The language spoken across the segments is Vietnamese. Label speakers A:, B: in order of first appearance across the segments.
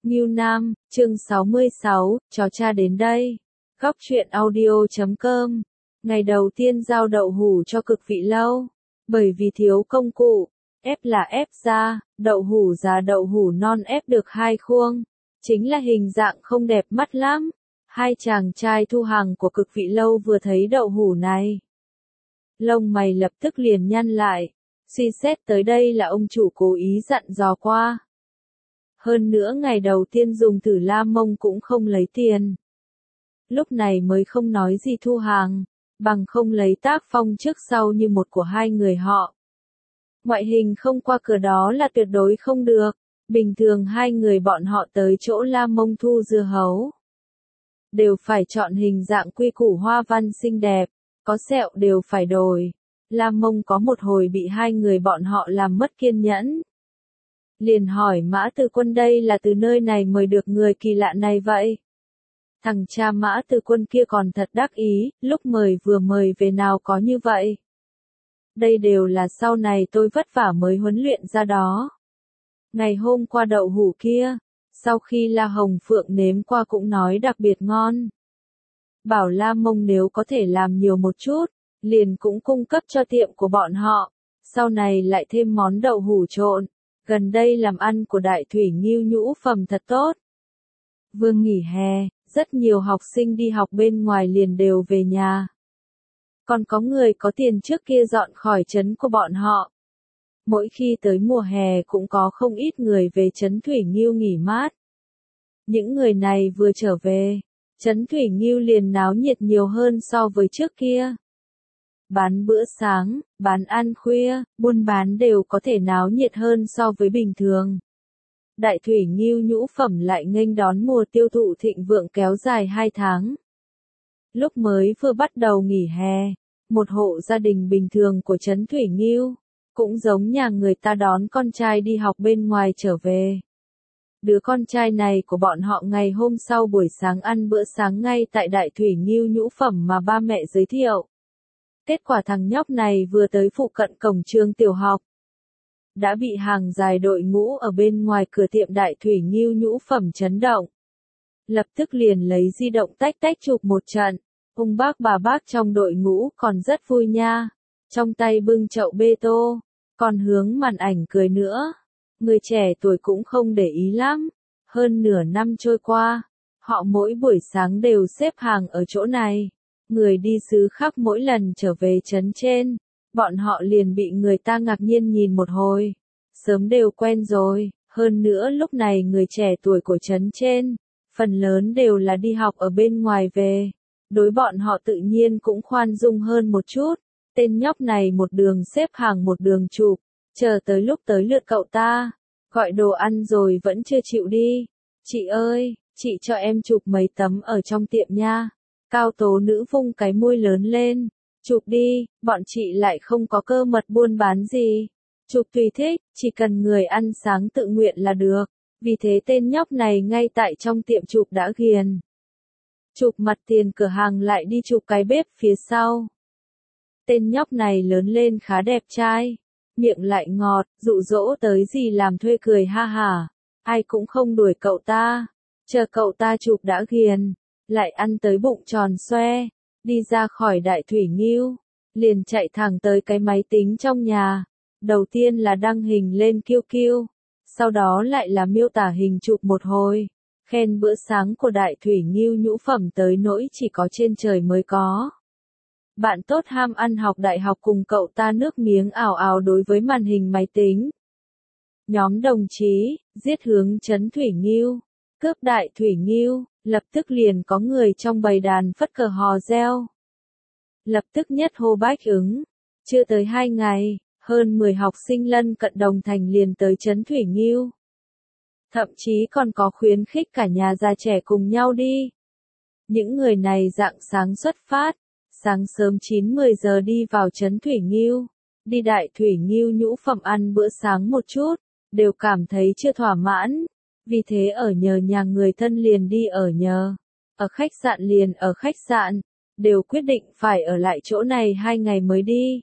A: Ngưu Nam, chương 66, chó cha đến đây. Góc truyện audio.com. Ngày đầu tiên giao đậu hũ cho Cực Vị Lâu. Bởi vì thiếu công cụ, ép là ép ra, đậu hũ già đậu hũ non ép được 2 khuôn. Chính là hình dạng không đẹp mắt lắm. Hai chàng trai thu hàng của Cực Vị Lâu vừa thấy đậu hũ này. Lông mày lập tức liền nhăn lại. Suy xét tới đây là ông chủ cố ý dặn dò qua. Hơn nữa ngày đầu tiên dùng thử La Mông cũng không lấy tiền. Lúc này mới không nói gì thu hàng, bằng không lấy tác phong trước sau như một của hai người họ. Ngoại hình không qua cửa đó là tuyệt đối không được, bình thường hai người bọn họ tới chỗ La Mông thu dưa hấu. Đều phải chọn hình dạng quy củ hoa văn xinh đẹp, có sẹo đều phải đổi. La Mông có một hồi bị hai người bọn họ làm mất kiên nhẫn. Liền hỏi Mã Từ Quân đây là từ nơi này mời được người kỳ lạ này vậy? Thằng cha Mã Từ Quân kia còn thật đắc ý, lúc mời vừa mời về nào có như vậy. Đây đều là sau này tôi vất vả mới huấn luyện ra đó. Ngày hôm qua đậu hũ kia, sau khi La Hồng Phượng nếm qua cũng nói đặc biệt ngon. Bảo La Mông nếu có thể làm nhiều một chút, liền cũng cung cấp cho tiệm của bọn họ, sau này lại thêm món đậu hũ trộn. Gần đây làm ăn của Đại Thủy Ngưu nhũ phẩm thật tốt. Vừa nghỉ hè, rất nhiều học sinh đi học bên ngoài liền đều về nhà. Còn có người có tiền trước kia dọn khỏi trấn của bọn họ. Mỗi khi tới mùa hè cũng có không ít người về trấn Thủy Ngưu nghỉ mát. Những người này vừa trở về, trấn Thủy Ngưu liền náo nhiệt nhiều hơn so với trước kia. Bán bữa sáng, bán ăn khuya, buôn bán đều có thể náo nhiệt hơn so với bình thường. Đại Thủy Ngưu nhũ phẩm lại nghênh đón mùa tiêu thụ thịnh vượng kéo dài 2 tháng. Lúc mới vừa bắt đầu nghỉ hè, một hộ gia đình bình thường của trấn Thủy Ngưu, cũng giống nhà người ta đón con trai đi học bên ngoài trở về. Đứa con trai này của bọn họ ngày hôm sau buổi sáng ăn bữa sáng ngay tại Đại Thủy Ngưu nhũ phẩm mà ba mẹ giới thiệu. Kết quả thằng nhóc này vừa tới phụ cận cổng trường tiểu học, đã bị hàng dài đội ngũ ở bên ngoài cửa tiệm Đại Thủy Ngưu nhũ phẩm chấn động. Lập tức liền lấy di động tách chụp một trận, ông bác bà bác trong đội ngũ còn rất vui nha, trong tay bưng chậu bê tô, còn hướng màn ảnh cười nữa. Người trẻ tuổi cũng không để ý lắm, hơn nửa năm trôi qua, họ mỗi buổi sáng đều xếp hàng ở chỗ này. Người đi xứ khác mỗi lần trở về trấn trên, bọn họ liền bị người ta ngạc nhiên nhìn một hồi. Sớm đều quen rồi, hơn nữa lúc này người trẻ tuổi của trấn trên, phần lớn đều là đi học ở bên ngoài về. Đối bọn họ tự nhiên cũng khoan dung hơn một chút. Tên nhóc này một đường xếp hàng một đường chụp, chờ tới lúc tới lượt cậu ta, gọi đồ ăn rồi vẫn chưa chịu đi. Chị ơi, chị cho em chụp mấy tấm ở trong tiệm nha. Cao tố nữ vung cái môi lớn lên, chụp đi, bọn chị lại không có cơ mật buôn bán gì. Chụp tùy thích, chỉ cần người ăn sáng tự nguyện là được. Vì thế tên nhóc này ngay tại trong tiệm chụp đã ghiền. Chụp mặt tiền cửa hàng lại đi chụp cái bếp phía sau. Tên nhóc này lớn lên khá đẹp trai, miệng lại ngọt, dụ dỗ tới gì làm thuê cười ha hả. Ai cũng không đuổi cậu ta, chờ cậu ta chụp đã ghiền. Lại ăn tới bụng tròn xoe, đi ra khỏi Đại Thủy Ngưu, liền chạy thẳng tới cái máy tính trong nhà. Đầu tiên là đăng hình lên QQ, sau đó lại là miêu tả hình chụp một hồi, khen bữa sáng của Đại Thủy Ngưu nhũ phẩm tới nỗi chỉ có trên trời mới có. Bạn tốt ham ăn học đại học cùng cậu ta nước miếng ảo ảo đối với màn hình máy tính. Nhóm đồng chí, giết hướng trấn Thủy Ngưu, cướp Đại Thủy Ngưu. Lập tức liền có người trong bầy đàn phất cờ hò reo. Lập tức nhất hô bách ứng. Chưa tới 2 ngày, hơn 10 học sinh lân cận Đồng Thành liền tới trấn Thủy Ngưu. Thậm chí còn có khuyến khích cả nhà già trẻ cùng nhau đi. Những người này rạng sáng xuất phát, sáng sớm 9-10 giờ đi vào trấn Thủy Ngưu, đi Đại Thủy Ngưu nhũ phẩm ăn bữa sáng một chút, đều cảm thấy chưa thỏa mãn. Vì thế ở nhờ nhà người thân liền đi ở nhờ, ở khách sạn liền ở khách sạn, đều quyết định phải ở lại chỗ này 2 ngày mới đi.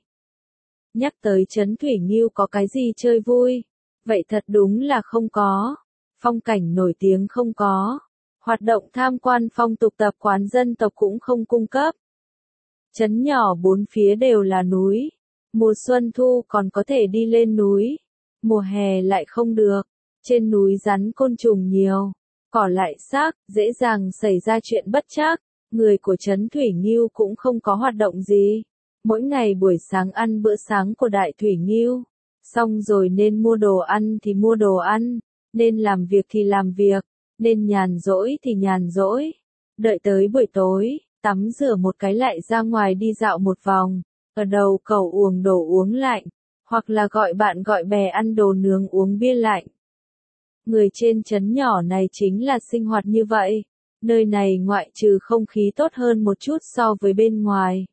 A: Nhắc tới trấn Thủy Ngưu có cái gì chơi vui, vậy thật đúng là không có. phong cảnh nổi tiếng không có, hoạt động tham quan phong tục tập quán dân tộc cũng không cung cấp. Trấn nhỏ bốn phía đều là núi, mùa xuân thu còn có thể đi lên núi, mùa hè lại không được, trên núi rắn côn trùng nhiều, cỏ lại xác, dễ dàng xảy ra chuyện bất trắc, người của trấn Thủy Nghiêu cũng không có hoạt động gì. Mỗi ngày buổi sáng ăn bữa sáng của Đại Thủy Nghiêu, xong rồi nên mua đồ ăn thì mua đồ ăn, nên làm việc thì làm việc, nên nhàn rỗi thì nhàn rỗi. Đợi tới buổi tối, tắm rửa một cái lại ra ngoài đi dạo một vòng, ở đầu cầu uống đồ uống lạnh, hoặc là gọi bạn gọi bè ăn đồ nướng uống bia lạnh. Người trên trấn nhỏ này chính là sinh hoạt như vậy, nơi này ngoại trừ không khí tốt hơn một chút so với bên ngoài.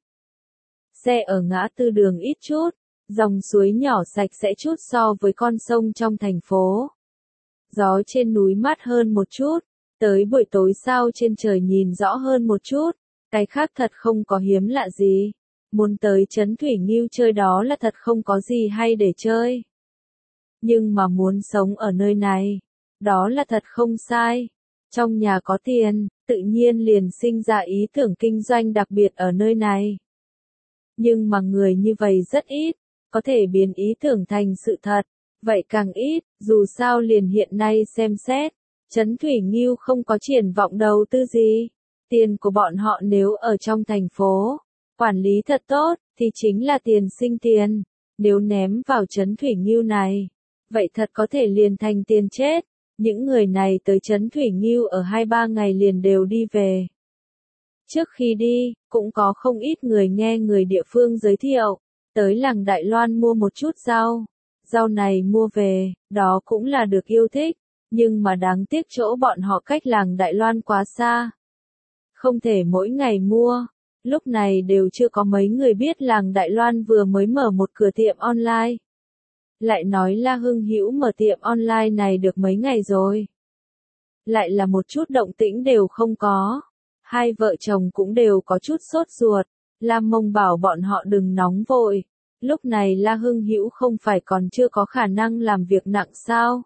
A: Xe ở ngã tư đường ít chút, dòng suối nhỏ sạch sẽ chút so với con sông trong thành phố. Gió trên núi mát hơn một chút, tới buổi tối sao trên trời nhìn rõ hơn một chút, cái khác thật không có hiếm lạ gì. Muốn tới trấn Thủy Nghiêu chơi đó là thật không có gì hay để chơi. Nhưng mà muốn sống ở nơi này, đó là thật không sai. Trong nhà có tiền, tự nhiên liền sinh ra ý tưởng kinh doanh đặc biệt ở nơi này. Nhưng mà người như vậy rất ít, có thể biến ý tưởng thành sự thật, vậy càng ít, dù sao liền hiện nay xem xét, trấn Thủy Nghiêu không có triển vọng đầu tư gì. Tiền của bọn họ nếu ở trong thành phố, quản lý thật tốt, thì chính là tiền sinh tiền. Nếu ném vào trấn Thủy Nghiêu này, vậy thật có thể liền thành tiền chết. Những người này tới trấn Thủy Nghiêu ở 2-3 ngày liền đều đi về. Trước khi đi, cũng có không ít người nghe người địa phương giới thiệu, tới làng Đại Loan mua một chút rau. Rau này mua về, đó cũng là được yêu thích, nhưng mà đáng tiếc chỗ bọn họ cách làng Đại Loan quá xa. Không thể mỗi ngày mua, lúc này đều chưa có mấy người biết làng Đại Loan vừa mới mở một cửa tiệm online. Lại nói La Hưng Hữu mở tiệm online này được mấy ngày rồi. Lại là một chút động tĩnh đều không có. Hai vợ chồng cũng đều có chút sốt ruột. La Mông bảo bọn họ đừng nóng vội. Lúc này La Hưng Hữu không phải còn chưa có khả năng làm việc nặng sao?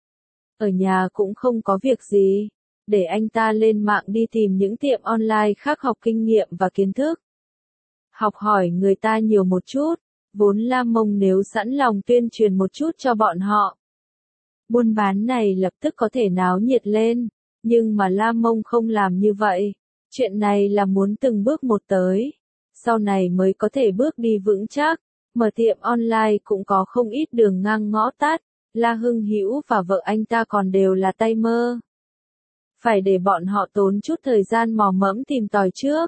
A: Ở nhà cũng không có việc gì. Để anh ta lên mạng đi tìm những tiệm online khác học kinh nghiệm và kiến thức. Học hỏi người ta nhiều một chút. Vốn La Mông nếu sẵn lòng tuyên truyền một chút cho bọn họ. Buôn bán này lập tức có thể náo nhiệt lên. Nhưng mà La Mông không làm như vậy. Chuyện này là muốn từng bước một tới. Sau này mới có thể bước đi vững chắc. Mở tiệm online cũng có không ít đường ngang ngõ tắt. La Hưng Hữu và vợ anh ta còn đều là tay mơ. Phải để bọn họ tốn chút thời gian mò mẫm tìm tòi trước.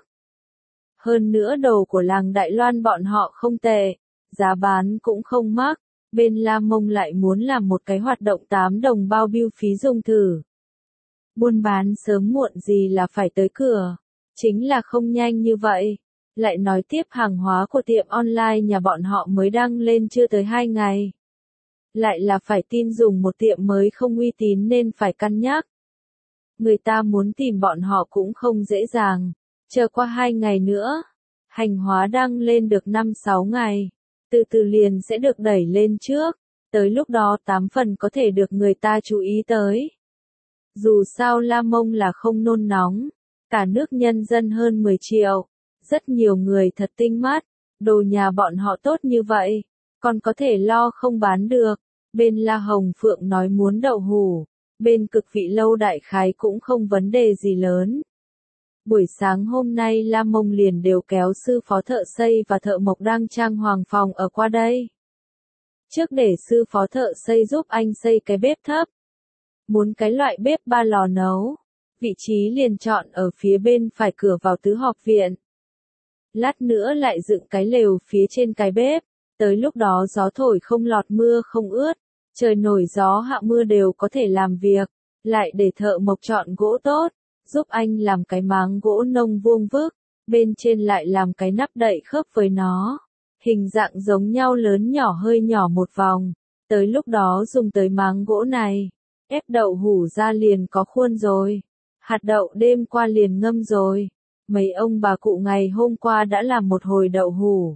A: Hơn nữa đồ của làng Đại Loan bọn họ không tệ. Giá bán cũng không mắc, bên La Mông lại muốn làm một cái hoạt động 8 đồng bao bưu phí dùng thử. Buôn bán sớm muộn gì là phải tới cửa, chính là không nhanh như vậy. Lại nói tiếp hàng hóa của tiệm online nhà bọn họ mới đăng lên chưa tới 2 ngày. Lại là phải tin dùng một tiệm mới không uy tín nên phải cân nhắc. Người ta muốn tìm bọn họ cũng không dễ dàng, chờ qua 2 ngày nữa. Hành hóa đăng lên được 5-6 ngày. Từ từ liền sẽ được đẩy lên trước, tới lúc đó 8 phần có thể được người ta chú ý tới. Dù sao La Mông là không nôn nóng, cả nước nhân dân hơn 10 triệu, rất nhiều người thật tinh mắt, đồ nhà bọn họ tốt như vậy, còn có thể lo không bán được. Bên La Hồng Phượng nói muốn đậu hũ, bên Cực Vị Lâu đại khái cũng không vấn đề gì lớn. Buổi sáng hôm nay La Mông liền đều kéo sư phó thợ xây và thợ mộc đang trang hoàng phòng ở qua đây. Trước để sư phó thợ xây giúp anh xây cái bếp thấp. Muốn cái loại bếp 3 lò nấu. Vị trí liền chọn ở phía bên phải cửa vào tứ học viện. Lát nữa lại dựng cái lều phía trên cái bếp. Tới lúc đó gió thổi không lọt mưa không ướt. Trời nổi gió hạ mưa đều có thể làm việc. Lại để thợ mộc chọn gỗ tốt. Giúp anh làm cái máng gỗ nông vuông vức, bên trên lại làm cái nắp đậy khớp với nó. Hình dạng giống nhau lớn nhỏ hơi nhỏ một vòng, tới lúc đó dùng tới máng gỗ này, ép đậu hũ ra liền có khuôn rồi. Hạt đậu đêm qua liền ngâm rồi, mấy ông bà cụ ngày hôm qua đã làm một hồi đậu hũ.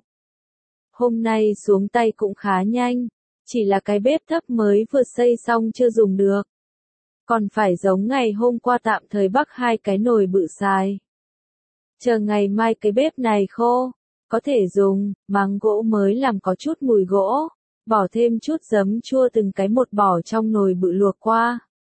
A: Hôm nay xuống tay cũng khá nhanh, chỉ là cái bếp thấp mới vừa xây xong chưa dùng được. Còn phải giống ngày hôm qua tạm thời bắc 2 cái nồi bự xài. Chờ ngày mai cái bếp này khô, có thể dùng, máng gỗ mới làm có chút mùi gỗ, bỏ thêm chút giấm chua từng cái một bỏ trong nồi bự luộc qua.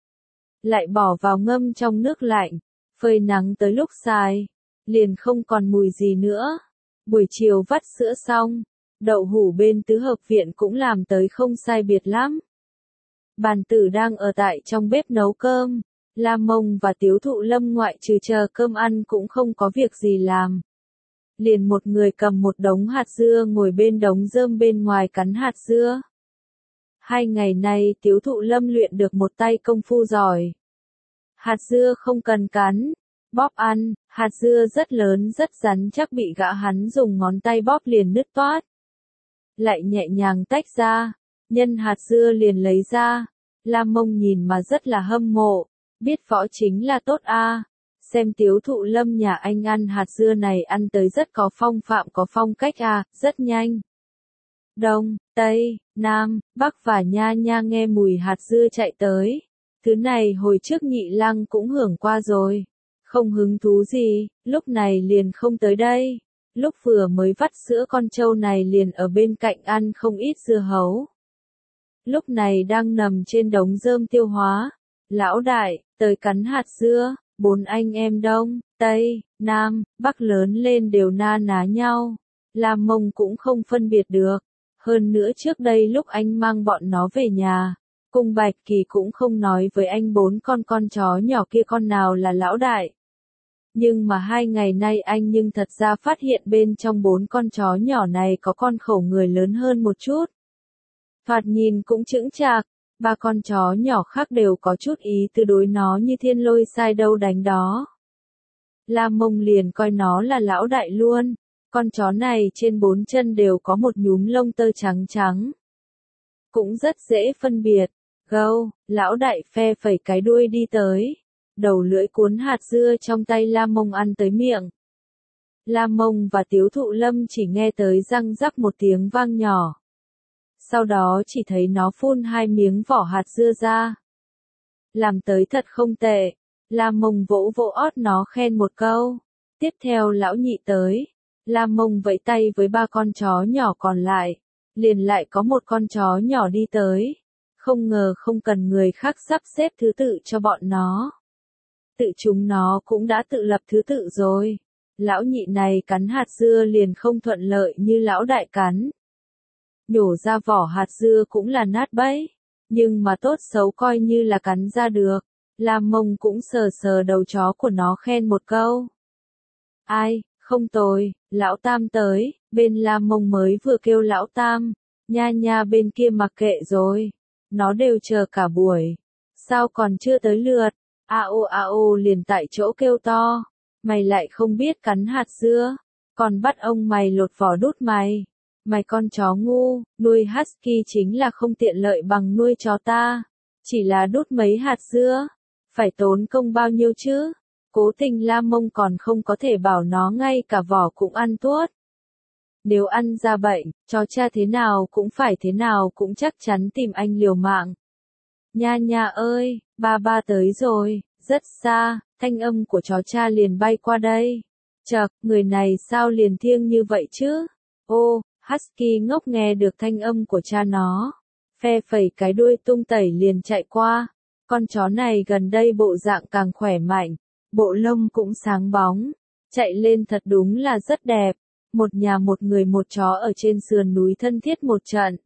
A: Lại bỏ vào ngâm trong nước lạnh, phơi nắng tới lúc xài, liền không còn mùi gì nữa. Buổi chiều vắt sữa xong, đậu hũ bên tứ hợp viện cũng làm tới không sai biệt lắm. Bàn tử đang ở tại trong bếp nấu cơm, Lam Mông và Tiếu Thụ Lâm ngoại trừ chờ cơm ăn cũng không có việc gì làm. Liền một người cầm một đống hạt dưa ngồi bên đống rơm bên ngoài cắn hạt dưa. 2 ngày nay Tiếu Thụ Lâm luyện được một tay công phu giỏi. Hạt dưa không cần cắn, bóp ăn, hạt dưa rất lớn rất rắn chắc bị gã hắn dùng ngón tay bóp liền nứt toát. Lại nhẹ nhàng tách ra, nhân hạt dưa liền lấy ra. Lam Mông nhìn mà rất là hâm mộ, biết võ chính là tốt a. Xem Tiếu Thụ Lâm nhà anh ăn hạt dưa này ăn tới rất có phong phạm có phong cách a, rất nhanh. Đông, Tây, Nam, Bắc và Nha Nha nghe mùi hạt dưa chạy tới. Thứ này hồi trước Nhị Lăng cũng hưởng qua rồi. Không hứng thú gì, lúc này liền không tới đây. Lúc vừa mới vắt sữa con trâu này liền ở bên cạnh ăn không ít dưa hấu. Lúc này đang nằm trên đống rơm tiêu hóa. Lão đại, tới cắn hạt dưa, 4 anh em Đông, Tây, Nam, Bắc lớn lên đều na ná nhau. Lam Mông cũng không phân biệt được. Hơn nữa trước đây lúc anh mang bọn nó về nhà, Cung Bạch Kỳ cũng không nói với anh 4 con chó nhỏ kia con nào là lão đại. Nhưng mà 2 ngày nay anh nhưng thật ra phát hiện bên trong 4 con chó nhỏ này có con khẩu người lớn hơn một chút. Thoạt nhìn cũng chững chạc, 3 con chó nhỏ khác đều có chút ý tư đối nó như thiên lôi sai đâu đánh đó. Lam Mông liền coi nó là lão đại luôn, con chó này trên 4 chân đều có một nhúm lông tơ trắng trắng. Cũng rất dễ phân biệt, gâu, lão đại phe phẩy cái đuôi đi tới. Đầu lưỡi cuốn hạt dưa trong tay Lam Mông ăn tới miệng. Lam Mông và Tiếu Thụ Lâm chỉ nghe tới răng rắc một tiếng vang nhỏ. Sau đó chỉ thấy nó phun 2 miếng vỏ hạt dưa ra. Làm tới thật không tệ. Lam Mông vỗ vỗ ót nó khen một câu. Tiếp theo lão nhị tới. Lam Mông vẫy tay với 3 con chó nhỏ còn lại. Liền lại có một con chó nhỏ đi tới. Không ngờ không cần người khác sắp xếp thứ tự cho bọn nó. Tự chúng nó cũng đã tự lập thứ tự rồi. Lão nhị này cắn hạt dưa liền không thuận lợi như lão đại cắn. Nhổ ra vỏ hạt dưa cũng là nát bấy. Nhưng mà tốt xấu coi như là cắn ra được. Lam Mông cũng sờ sờ đầu chó của nó khen một câu. Ai, không tồi, lão Tam tới, bên Lam Mông mới vừa kêu lão Tam. Nha Nha bên kia mặc kệ rồi. Nó đều chờ cả buổi. Sao còn chưa tới lượt? A ô liền tại chỗ kêu to. Mày lại không biết cắn hạt dưa. Còn bắt ông mày lột vỏ đút mày. Mày con chó ngu, nuôi husky chính là không tiện lợi bằng nuôi chó ta. Chỉ là đút mấy hạt dưa. Phải tốn công bao nhiêu chứ? Cố tình Lam Mông còn không có thể bảo nó ngay cả vỏ cũng ăn tuốt. Nếu ăn ra bệnh, chó cha thế nào cũng chắc chắn tìm anh liều mạng. Nha Nha ơi, ba tới rồi, rất xa, thanh âm của chó cha liền bay qua đây. Chậc, người này sao liền thiêng như vậy chứ? Ô, husky ngốc nghe được thanh âm của cha nó. Phe phẩy cái đuôi tung tẩy liền chạy qua. Con chó này gần đây bộ dạng càng khỏe mạnh, bộ lông cũng sáng bóng. Chạy lên thật đúng là rất đẹp. Một nhà một người một chó ở trên sườn núi thân thiết một trận.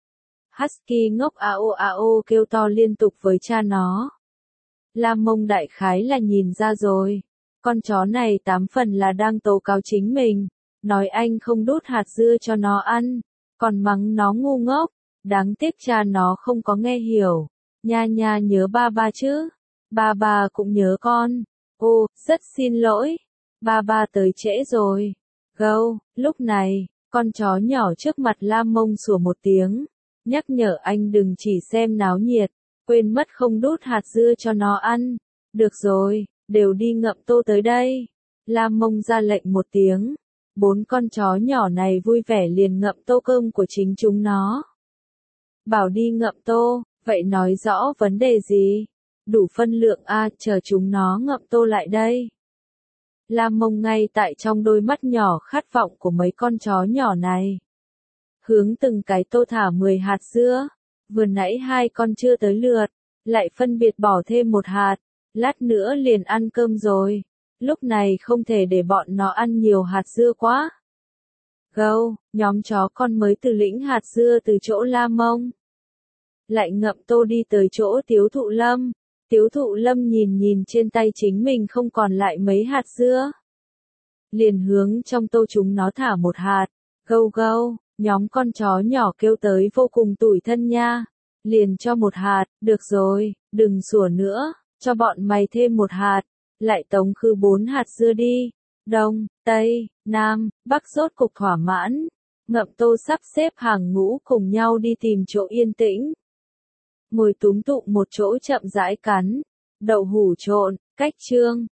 A: Husky ngốc a ô kêu to liên tục với cha nó. Lam Mông đại khái là nhìn ra rồi. Con chó này 8 phần là đang tố cáo chính mình. Nói anh không đút hạt dưa cho nó ăn. Còn mắng nó ngu ngốc. Đáng tiếc cha nó không có nghe hiểu. Nha Nha nhớ ba chứ. Ba cũng nhớ con. Ô, rất xin lỗi. Ba tới trễ rồi. Gâu, lúc này, con chó nhỏ trước mặt Lam Mông sủa một tiếng. Nhắc nhở anh đừng chỉ xem náo nhiệt. Quên mất không đút hạt dưa cho nó ăn. Được rồi, đều đi ngậm tô tới đây. Lam Mông ra lệnh một tiếng. 4 con chó nhỏ này vui vẻ liền ngậm tô cơm của chính chúng nó. Bảo đi ngậm tô, vậy nói rõ vấn đề gì? đủ phân lượng a, chờ chúng nó ngậm tô lại đây. Lam Mông ngay tại trong đôi mắt nhỏ khát vọng của mấy con chó nhỏ này. Hướng từng cái tô thả 10 hạt dưa, vừa nãy 2 con chưa tới lượt, lại phân biệt bỏ thêm 1 hạt, lát nữa liền ăn cơm rồi. Lúc này không thể để bọn nó ăn nhiều hạt dưa quá. Gâu, nhóm chó con mới từ lĩnh hạt dưa từ chỗ Lam Mông. Lại ngậm tô đi tới chỗ Tiếu Thụ Lâm. Tiếu Thụ Lâm nhìn trên tay chính mình không còn lại mấy hạt dưa. Liền hướng trong tô chúng nó thả 1 hạt. Gâu gâu, nhóm con chó nhỏ kêu tới vô cùng tủi thân nha. Liền cho 1 hạt, được rồi, đừng sủa nữa, cho bọn mày thêm 1 hạt. Lại tống khứ 4 hạt dưa đi. Đông, Tây, Nam, Bắc rốt cục thỏa mãn. Ngậm tô sắp xếp hàng ngũ cùng nhau đi tìm chỗ yên tĩnh. Ngồi túm tụng một chỗ chậm rãi cắn. Đậu hủ trộn, cách chương.